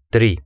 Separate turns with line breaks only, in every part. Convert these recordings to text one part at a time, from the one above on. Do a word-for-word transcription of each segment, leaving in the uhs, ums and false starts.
три.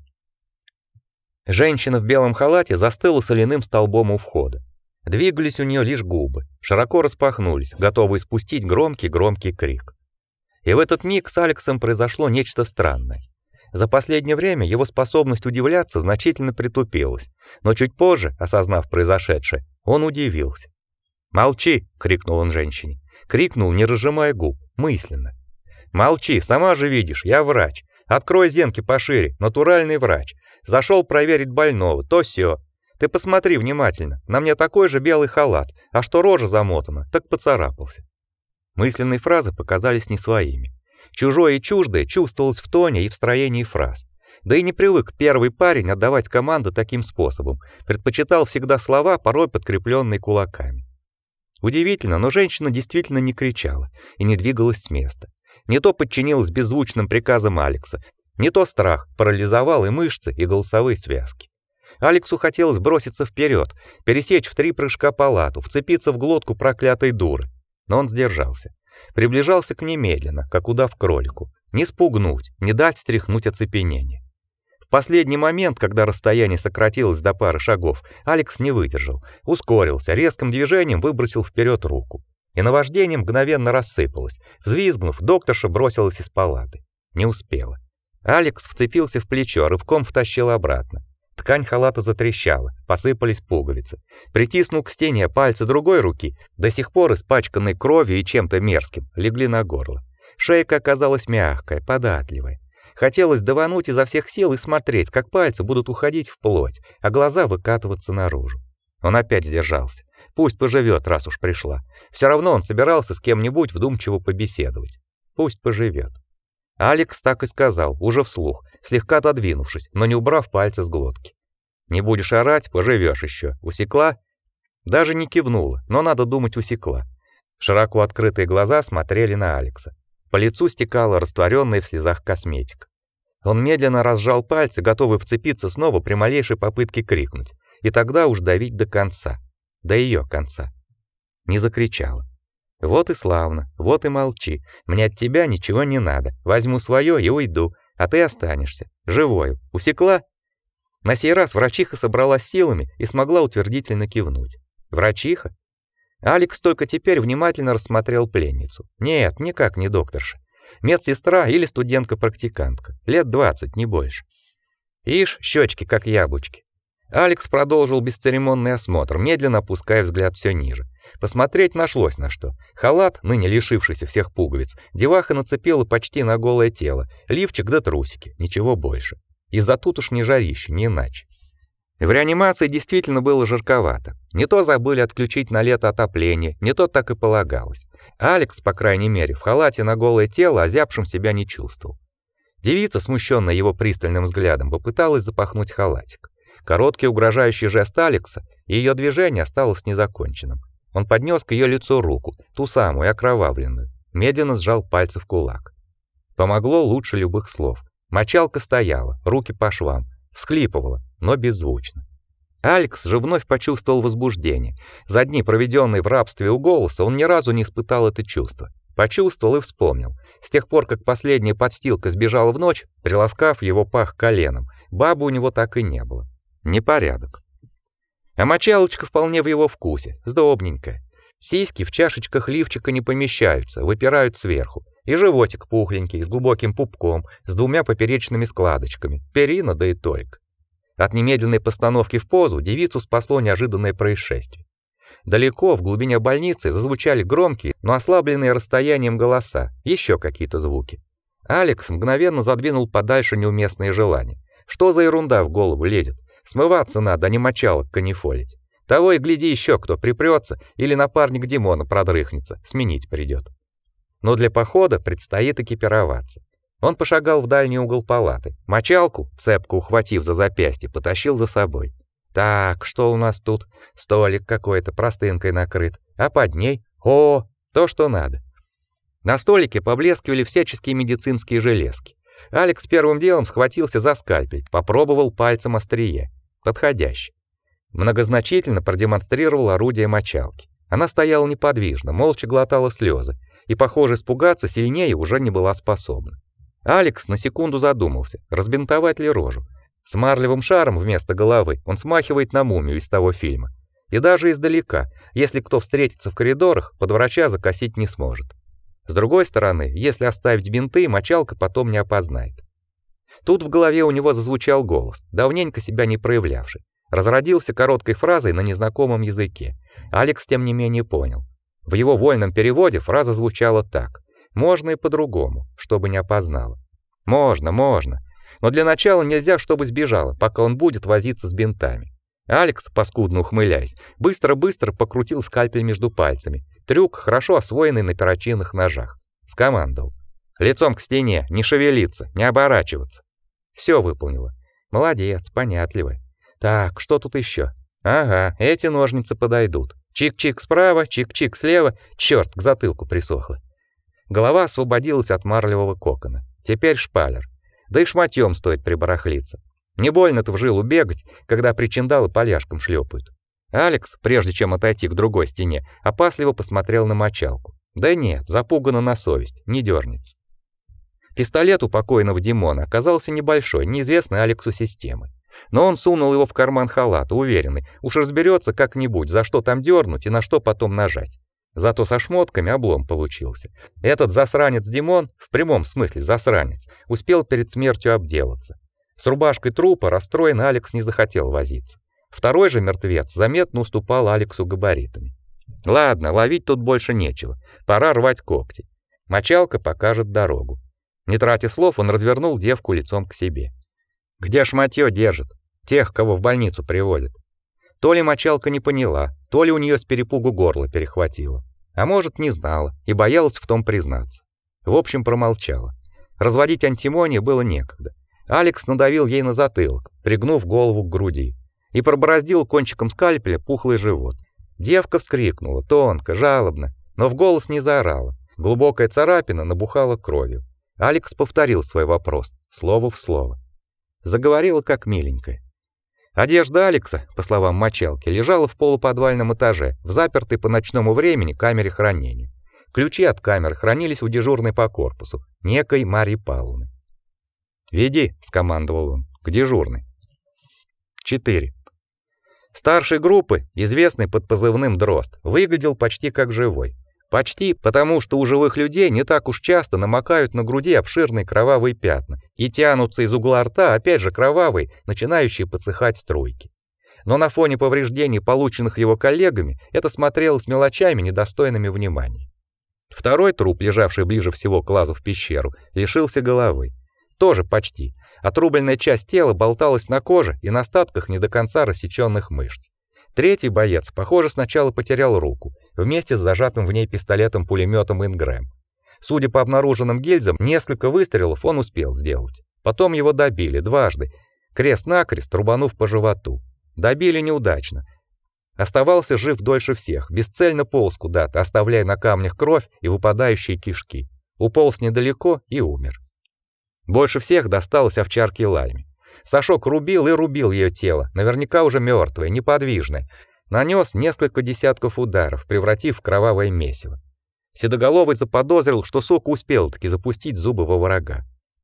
Женщина в белом халате застыла соляным столбом у входа. Двигались у нее лишь губы, широко распахнулись, готовые спустить громкий-громкий крик. И в этот миг с Алексом произошло нечто странное. За последнее время его способность удивляться значительно притупилась, но чуть позже, осознав произошедшее, он удивился. «Молчи!» — крикнул он женщине. Крикнул, не разжимая губ, мысленно. «Молчи, сама же видишь, я врач. Открой зенки пошире, натуральный врач. Зашел проверить больного, то сё. Ты посмотри внимательно, на мне такой же белый халат, а что рожа замотана, так поцарапался». Мысленные фразы показались не своими. Чужое и чуждое чувствовалось в тоне и в строении фраз. Да и не привык первый парень отдавать команды таким способом, предпочитал всегда слова, порой подкрепленные кулаками. Удивительно, но женщина действительно не кричала и не двигалась с места. Не то подчинилась беззвучным приказам Алекса, не то страх парализовал и мышцы, и голосовые связки. Алексу хотелось броситься вперед, пересечь в три прыжка палату, вцепиться в глотку проклятой дуры, но он сдержался. Приближался к ней медленно, как удав к кролику. Не спугнуть, не дать стряхнуть оцепенение. В последний момент, когда расстояние сократилось до пары шагов, Алекс не выдержал, ускорился, резким движением выбросил вперед руку. И наваждение мгновенно рассыпалось. Взвизгнув, докторша бросилась из палаты. Не успела. Алекс вцепился в плечо, рывком втащил обратно. Ткань халата затрещала, посыпались пуговицы. Притиснул к стене пальцы другой руки, до сих пор испачканные кровью и чем-то мерзким, легли на горло. Шейка оказалась мягкая, податливая. Хотелось давануть изо всех сил и смотреть, как пальцы будут уходить в плоть, а глаза выкатываться наружу. Он опять сдержался. Пусть поживет, раз уж пришла. Все равно он собирался с кем-нибудь вдумчиво побеседовать. Пусть поживет. Алекс так и сказал, уже вслух, слегка отодвинувшись, но не убрав пальцы с глотки. «Не будешь орать, поживешь еще. Усекла?» Даже не кивнула, но, надо думать, усекла. Широко открытые глаза смотрели на Алекса. По лицу стекала растворенная в слезах косметика. Он медленно разжал пальцы, готовый вцепиться снова при малейшей попытке крикнуть, и тогда уж давить до конца, до ее конца. Не закричала. «Вот и славно, вот и молчи. Мне от тебя ничего не надо. Возьму свое и уйду, а ты останешься. Живою. Усекла?» На сей раз врачиха собралась силами и смогла утвердительно кивнуть. Врачиха? Алекс только теперь внимательно рассмотрел пленницу. Нет, никак не докторша. Медсестра или студентка-практикантка. Лет двадцать, не больше. Ишь, щечки как яблочки. Алекс продолжил бесцеремонный осмотр, медленно опуская взгляд все ниже. Посмотреть нашлось на что. Халат, ныне лишившийся всех пуговиц, деваха нацепила почти на голое тело, лифчик да трусики, ничего больше. Из-за тутошней жарища, не иначе. В реанимации действительно было жарковато. Не то забыли отключить на лето отопление, не то так и полагалось. Алекс, по крайней мере, в халате на голое тело озябшим себя не чувствовал. Девица, смущенная его пристальным взглядом, попыталась запахнуть халатик. Короткий угрожающий жест Алекса, и ее движение осталось незаконченным. Он поднес к ее лицу руку, ту самую окровавленную, медленно сжал пальцы в кулак. Помогло лучше любых слов. Мочалка стояла, руки по швам, всхлипывала, но беззвучно. Алекс же вновь почувствовал возбуждение. За дни, проведенные в рабстве у голоса, он ни разу не испытал это чувство. Почувствовал и вспомнил. С тех пор, как последняя подстилка сбежала в ночь, приласкав его пах коленом, бабы у него так и не было. Непорядок. А мочалочка вполне в его вкусе, сдобненькая. Сиськи в чашечках лифчика не помещаются, выпирают сверху. И животик пухленький, с глубоким пупком, с двумя поперечными складочками, перина да и только. От немедленной постановки в позу девицу спасло неожиданное происшествие. Далеко, в глубине больницы, зазвучали громкие, но ослабленные расстоянием голоса, еще какие-то звуки. Алекс мгновенно задвинул подальше неуместные желания. Что за ерунда в голову лезет? Смываться надо, а не мочалок канифолить. Того и гляди, еще кто припрется или напарник Димона продрыхнется, сменить придет. Но для похода предстоит экипироваться. Он пошагал в дальний угол палаты. Мочалку, цепко ухватив за запястье, потащил за собой. Так, что у нас тут? Столик какой-то простынкой накрыт. А под ней? О, то, что надо. На столике поблескивали всяческие медицинские железки. Алекс первым делом схватился за скальпель, попробовал пальцем острие. Подходяще. Многозначительно продемонстрировал орудие мочалки. Она стояла неподвижно, молча глотала слезы и, похоже, испугаться сильнее уже не была способна. Алекс на секунду задумался, разбинтовать ли рожу. С марлевым шаром вместо головы он смахивает на мумию из того фильма. И даже издалека, если кто встретится в коридорах, под врача закосить не сможет. С другой стороны, если оставить бинты, мочалка потом не опознает. Тут в голове у него зазвучал голос, давненько себя не проявлявший. Разродился короткой фразой на незнакомом языке. Алекс тем не менее понял. В его вольном переводе фраза звучала так: можно и по-другому, чтобы не опознала. Можно, можно. Но для начала нельзя, чтобы сбежала, пока он будет возиться с бинтами. Алекс, паскудно ухмыляясь, быстро-быстро покрутил скальпель между пальцами. Трюк, хорошо освоенный на перочинных ножах. Скомандовал: лицом к стене, не шевелиться, не оборачиваться. Все выполнила. Молодец, понятливая. Так, что тут еще? Ага, эти ножницы подойдут. Чик-чик справа, чик-чик слева. Черт, к затылку присохло. Голова освободилась от марлевого кокона. Теперь шпалер. Да и шматьем стоит прибарахлиться. Не больно-то в жилу бегать, когда причиндалы поляшком шлепают. Алекс, прежде чем отойти к другой стене, опасливо посмотрел на мочалку. Да нет, запугана на совесть, не дернется. Пистолет у покойного Димона оказался небольшой, неизвестной Алексу системы. Но он сунул его в карман халата, уверенный, уж разберется как-нибудь, за что там дернуть и на что потом нажать. Зато со шмотками облом получился. Этот засранец Димон, в прямом смысле засранец, успел перед смертью обделаться. С рубашкой трупа расстроенный Алекс не захотел возиться. Второй же мертвец заметно уступал Алексу габаритами. Ладно, ловить тут больше нечего. Пора рвать когти. Мочалка покажет дорогу. Не тратя слов, он развернул девку лицом к себе. Где шматьё держит? Тех, кого в больницу приводят. То ли мочалка не поняла, то ли у нее с перепугу горло перехватило. А может, не знала и боялась в том признаться. В общем, промолчала. Разводить антимонию было некогда. Алекс надавил ей на затылок, пригнув голову к груди, и пробороздил кончиком скальпеля пухлый живот. Девка вскрикнула, тонко, жалобно, но в голос не заорала. Глубокая царапина набухала кровью. Алекс повторил свой вопрос, слово в слово. Заговорила как миленькая. Одежда Алекса, по словам мочалки, лежала в полуподвальном этаже, в запертой по ночному времени камере хранения. Ключи от камеры хранились у дежурной по корпусу, некой Марии Павловны. «Веди», — скомандовал он, — «к дежурной». четыре. Старший группы, известный под позывным «Дрозд», выглядел почти как живой. Почти, потому что у живых людей не так уж часто намокают на груди обширные кровавые пятна и тянутся из угла рта опять же кровавые, начинающие подсыхать струйки. Но на фоне повреждений, полученных его коллегами, это смотрелось мелочами, недостойными внимания. Второй труп, лежавший ближе всего к лазу в пещеру, лишился головы. Тоже почти. Отрубленная часть тела болталась на коже и на остатках не до конца рассечённых мышц. Третий боец, похоже, сначала потерял руку, вместе с зажатым в ней пистолетом-пулемётом Ингрэм. Судя по обнаруженным гильзам, несколько выстрелов он успел сделать. Потом его добили дважды, крест-накрест рубанув по животу. Добили неудачно. Оставался жив дольше всех, бесцельно полз куда-то, оставляя на камнях кровь и выпадающие кишки. Уполз недалеко и умер. Больше всех досталось овчарке Лайме. Сашок рубил и рубил ее тело, наверняка уже мертвое, неподвижное. Нанес несколько десятков ударов, превратив в кровавое месиво. Седоголовый заподозрил, что сука успел-таки запустить зубы во врага.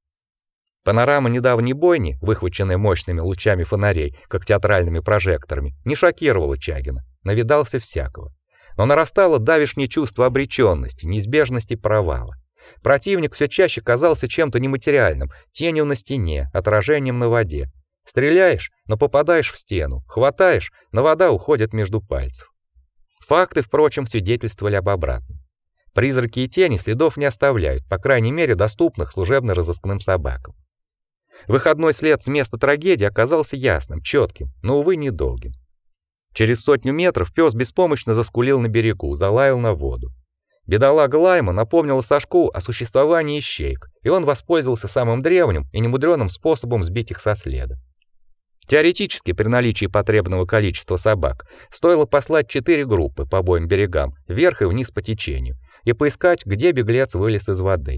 Панорама недавней бойни, выхваченная мощными лучами фонарей, как театральными прожекторами, не шокировала Чагина, навидался всякого. Но нарастало давишнее чувство обречённости, неизбежности провала. Противник все чаще казался чем-то нематериальным, тенью на стене, отражением на воде. Стреляешь, но попадаешь в стену, хватаешь, но вода уходит между пальцев. Факты, впрочем, свидетельствовали об обратном. Призраки и тени следов не оставляют, по крайней мере, доступных служебно-розыскным собакам. Выходной след с места трагедии оказался ясным, чётким, но, увы, недолгим. Через сотню метров пёс беспомощно заскулил на берегу, залаял на воду. Бедолага Лайма напомнила Сашку о существовании ищеек, и он воспользовался самым древним и немудрёным способом сбить их со следа. Теоретически, при наличии потребного количества собак, стоило послать четыре группы по обоим берегам, вверх и вниз по течению, и поискать, где беглец вылез из воды.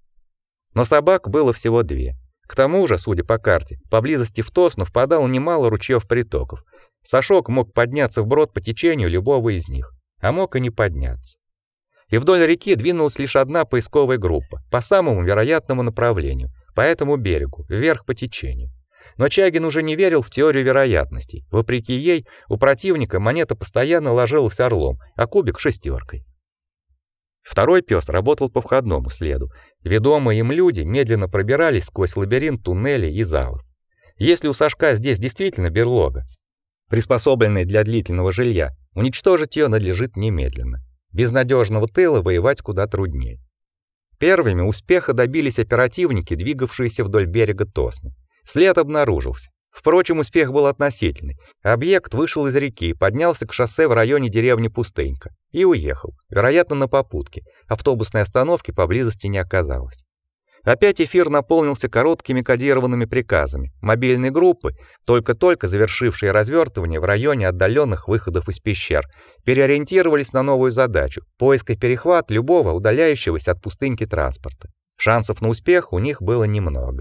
Но собак было всего две. К тому же, судя по карте, поблизости в Тосну впадало немало ручьёв-притоков. Сашок мог подняться вброд по течению любого из них, а мог и не подняться. И вдоль реки двинулась лишь одна поисковая группа по самому вероятному направлению, по этому берегу, вверх по течению. Но Чагин уже не верил в теорию вероятностей. Вопреки ей, у противника монета постоянно ложилась орлом, а кубик шестеркой. Второй пёс работал по входному следу. Ведомые им люди медленно пробирались сквозь лабиринт туннелей и залов. Если у Сашка здесь действительно берлога, приспособленная для длительного жилья, уничтожить её надлежит немедленно. Без надежного тыла воевать куда труднее. Первыми успеха добились оперативники, двигавшиеся вдоль берега Тосны. След обнаружился. Впрочем, успех был относительный. Объект вышел из реки, поднялся к шоссе в районе деревни Пустынька и уехал, вероятно, на попутке. Автобусной остановки поблизости не оказалось. Опять эфир наполнился короткими кодированными приказами. Мобильные группы, только-только завершившие развертывание в районе отдаленных выходов из пещер, переориентировались на новую задачу поиск и перехват любого удаляющегося от Пустыньки транспорта. Шансов на успех у них было немного.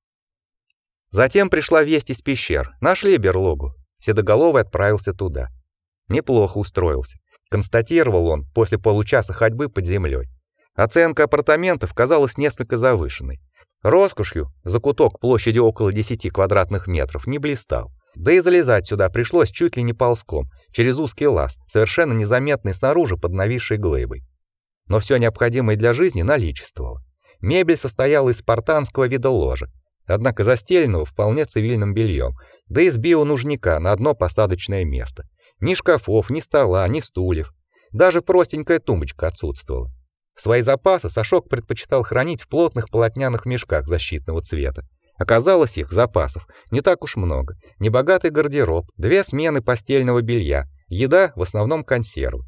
Затем пришла весть из пещер. Нашли берлогу. Седоголовый отправился туда. Неплохо устроился, констатировал он после получаса ходьбы под землей. Оценка апартаментов казалась несколько завышенной. Роскошью закуток площадью около десяти квадратных метров не блистал. Да и залезать сюда пришлось чуть ли не ползком, через узкий лаз, совершенно незаметный снаружи под нависшей глыбой. Но все необходимое для жизни наличествовало. Мебель состояла из спартанского вида ложа, однако застеленного вполне цивильным бельем, да и с бионужника на одно посадочное место. Ни шкафов, ни стола, ни стульев. Даже простенькая тумбочка отсутствовала. Свои запасы Сашок предпочитал хранить в плотных полотняных мешках защитного цвета. Оказалось, их запасов не так уж много. Небогатый гардероб, две смены постельного белья, еда в основном консервы.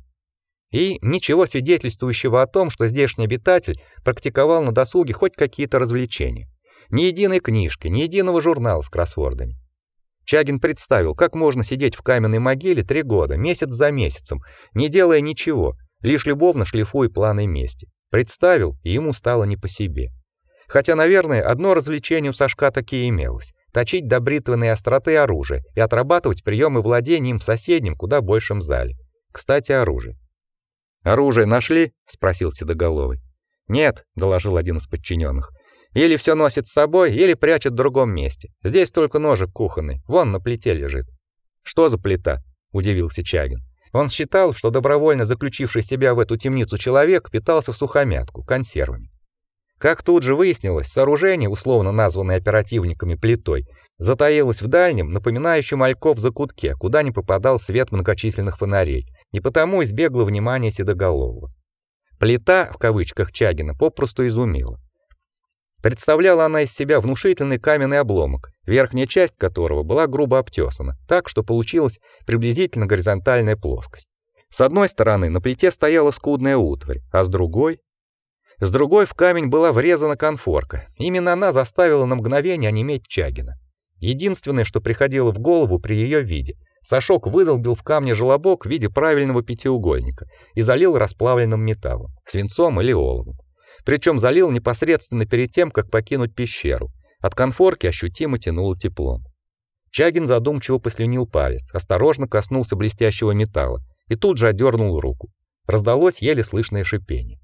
И ничего свидетельствующего о том, что здешний обитатель практиковал на досуге хоть какие-то развлечения. Ни единой книжки, ни единого журнала с кроссвордами. Чагин представил, как можно сидеть в каменной могиле три года, месяц за месяцем, не делая ничего, лишь любовно шлифуя планы мести. Представил, и ему стало не по себе. Хотя, наверное, одно развлечение у Сашка таки имелось: точить до бритвенной остроты оружие и отрабатывать приемы владения им в соседнем, куда большем зале. Кстати, оружие. «Оружие нашли?» — спросил Седоголовый. «Нет», — доложил один из подчиненных. «Или все носит с собой, или прячет в другом месте. Здесь только ножик кухонный, вон на плите лежит». «Что за плита?» — удивился Чагин. Он считал, что добровольно заключивший себя в эту темницу человек питался в сухомятку, консервами. Как тут же выяснилось, сооружение, условно названное оперативниками плитой, затаилось в дальнем, напоминающем альков закутке, куда не попадал свет многочисленных фонарей, и потому избегло внимания Седоголового. «Плита», в кавычках, Чагина попросту изумила. Представляла она из себя внушительный каменный обломок, верхняя часть которого была грубо обтесана, так что получилась приблизительно горизонтальная плоскость. С одной стороны на плите стояла скудная утварь, а с другой... С другой в камень была врезана конфорка. Именно она заставила на мгновение онеметь Чагина. Единственное, что приходило в голову при ее виде, Сашок выдолбил в камне желобок в виде правильного пятиугольника и залил расплавленным металлом, свинцом или оловом. Причем залил непосредственно перед тем, как покинуть пещеру. От конфорки ощутимо тянуло теплом. Чагин задумчиво послюнил палец, осторожно коснулся блестящего металла и тут же отдернул руку. Раздалось еле слышное шипение.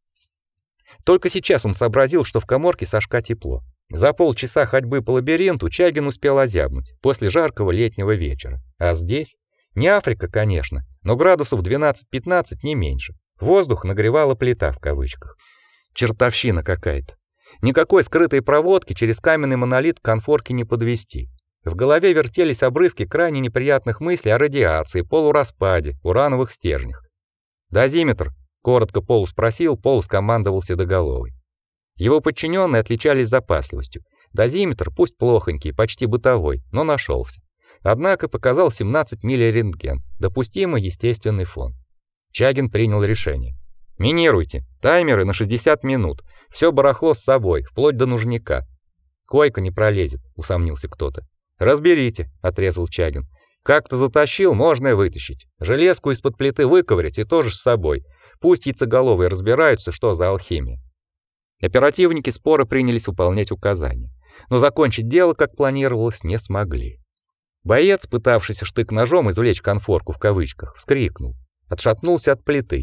Только сейчас он сообразил, что в каморке Сашка тепло. За полчаса ходьбы по лабиринту Чагин успел озябнуть после жаркого летнего вечера. А здесь не Африка, конечно, но градусов двенадцать-пятнадцать не меньше. Воздух нагревала плита в кавычках. Чертовщина какая-то. Никакой скрытой проводки через каменный монолит к конфорке не подвести. В голове вертелись обрывки крайне неприятных мыслей о радиации, полураспаде, урановых стержнях. «Дозиметр», — коротко полуспросил, полускомандовал Седоголовый. Его подчиненные отличались запасливостью. Дозиметр, пусть плохонький, почти бытовой, но нашелся. Однако показал семнадцать миллирентген, допустимый естественный фон. Чагин принял решение. «Минируйте. Таймеры на шестьдесят минут. Все барахло с собой, вплоть до нужника». «Койка не пролезет», — усомнился кто-то. «Разберите», — отрезал Чагин. «Как-то затащил, можно и вытащить. Железку из-под плиты выковырять и тоже с собой. Пусть яйцеголовые разбираются, что за алхимия». Оперативники споро принялись выполнять указания, но закончить дело, как планировалось, не смогли. Боец, пытавшийся штык-ножом извлечь конфорку в кавычках, вскрикнул, отшатнулся от плиты.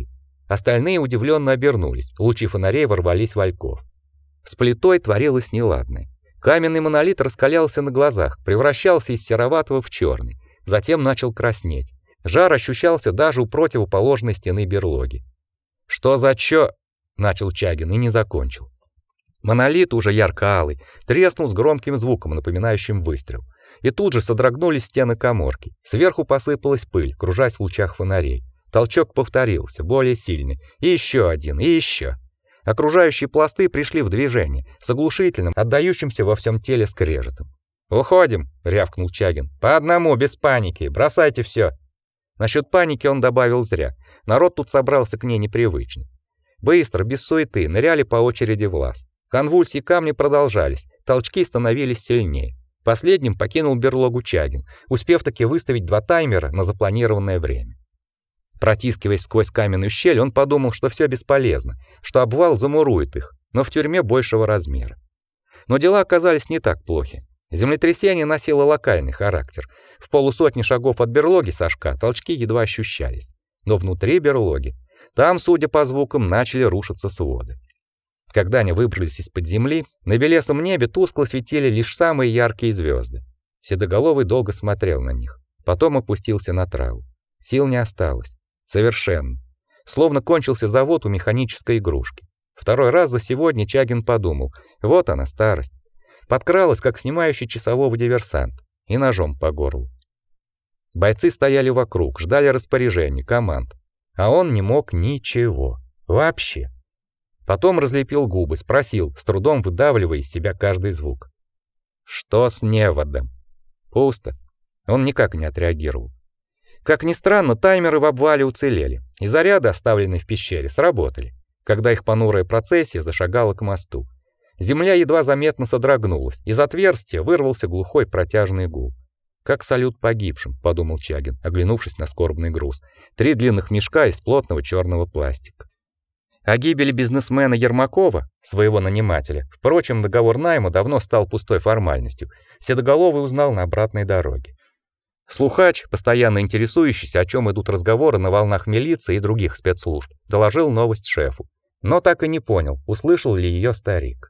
Остальные удивленно обернулись. Лучи фонарей ворвались в альков. С плитой творилось неладное. Каменный монолит раскалялся на глазах, превращался из сероватого в черный, затем начал краснеть. Жар ощущался даже у противоположной стены берлоги. «Что за чё?» — начал Чагин и не закончил. Монолит, уже ярко-алый, треснул с громким звуком, напоминающим выстрел. И тут же содрогнулись стены каморки. Сверху посыпалась пыль, кружась в лучах фонарей. Толчок повторился, более сильный. И еще один, и еще. Окружающие пласты пришли в движение, с оглушительным, отдающимся во всем теле скрежетом. «Уходим!» — рявкнул Чагин. «По одному, без паники, бросайте все!» Насчет паники он добавил зря. Народ тут собрался к ней непривычно. Быстро, без суеты, ныряли по очереди в лаз. Конвульсии камни продолжались, толчки становились сильнее. Последним покинул берлогу Чагин, успев таки выставить два таймера на запланированное время. Протискиваясь сквозь каменную щель, он подумал, что все бесполезно, что обвал замурует их, но в тюрьме большего размера. Но дела оказались не так плохи. Землетрясение носило локальный характер. В полусотни шагов от берлоги Сашка толчки едва ощущались. Но внутри берлоги, там, судя по звукам, начали рушиться своды. Когда они выбрались из-под земли, на белесом небе тускло светили лишь самые яркие звезды. Седоголовый долго смотрел на них, потом опустился на траву. Сил не осталось. Совершенно. Словно кончился завод у механической игрушки. Второй раз за сегодня Чагин подумал: вот она, старость. Подкралась, как снимающий часового диверсант, и ножом по горлу. Бойцы стояли вокруг, ждали распоряжений, команд, а он не мог ничего. Вообще. Потом разлепил губы, спросил, с трудом выдавливая из себя каждый звук: «Что с неводом?» Пусто. Он никак не отреагировал. Как ни странно, таймеры в обвале уцелели, и заряды, оставленные в пещере, сработали, когда их понурая процессия зашагала к мосту. Земля едва заметно содрогнулась, из отверстия вырвался глухой протяжный гул. «Как салют погибшим», — подумал Чагин, оглянувшись на скорбный груз. Три длинных мешка из плотного черного пластика. О гибели бизнесмена Ермакова, своего нанимателя, впрочем, договор найма давно стал пустой формальностью. Седоголовый узнал на обратной дороге. Слухач, постоянно интересующийся, о чем идут разговоры на волнах милиции и других спецслужб, доложил новость шефу, но так и не понял, услышал ли ее старик.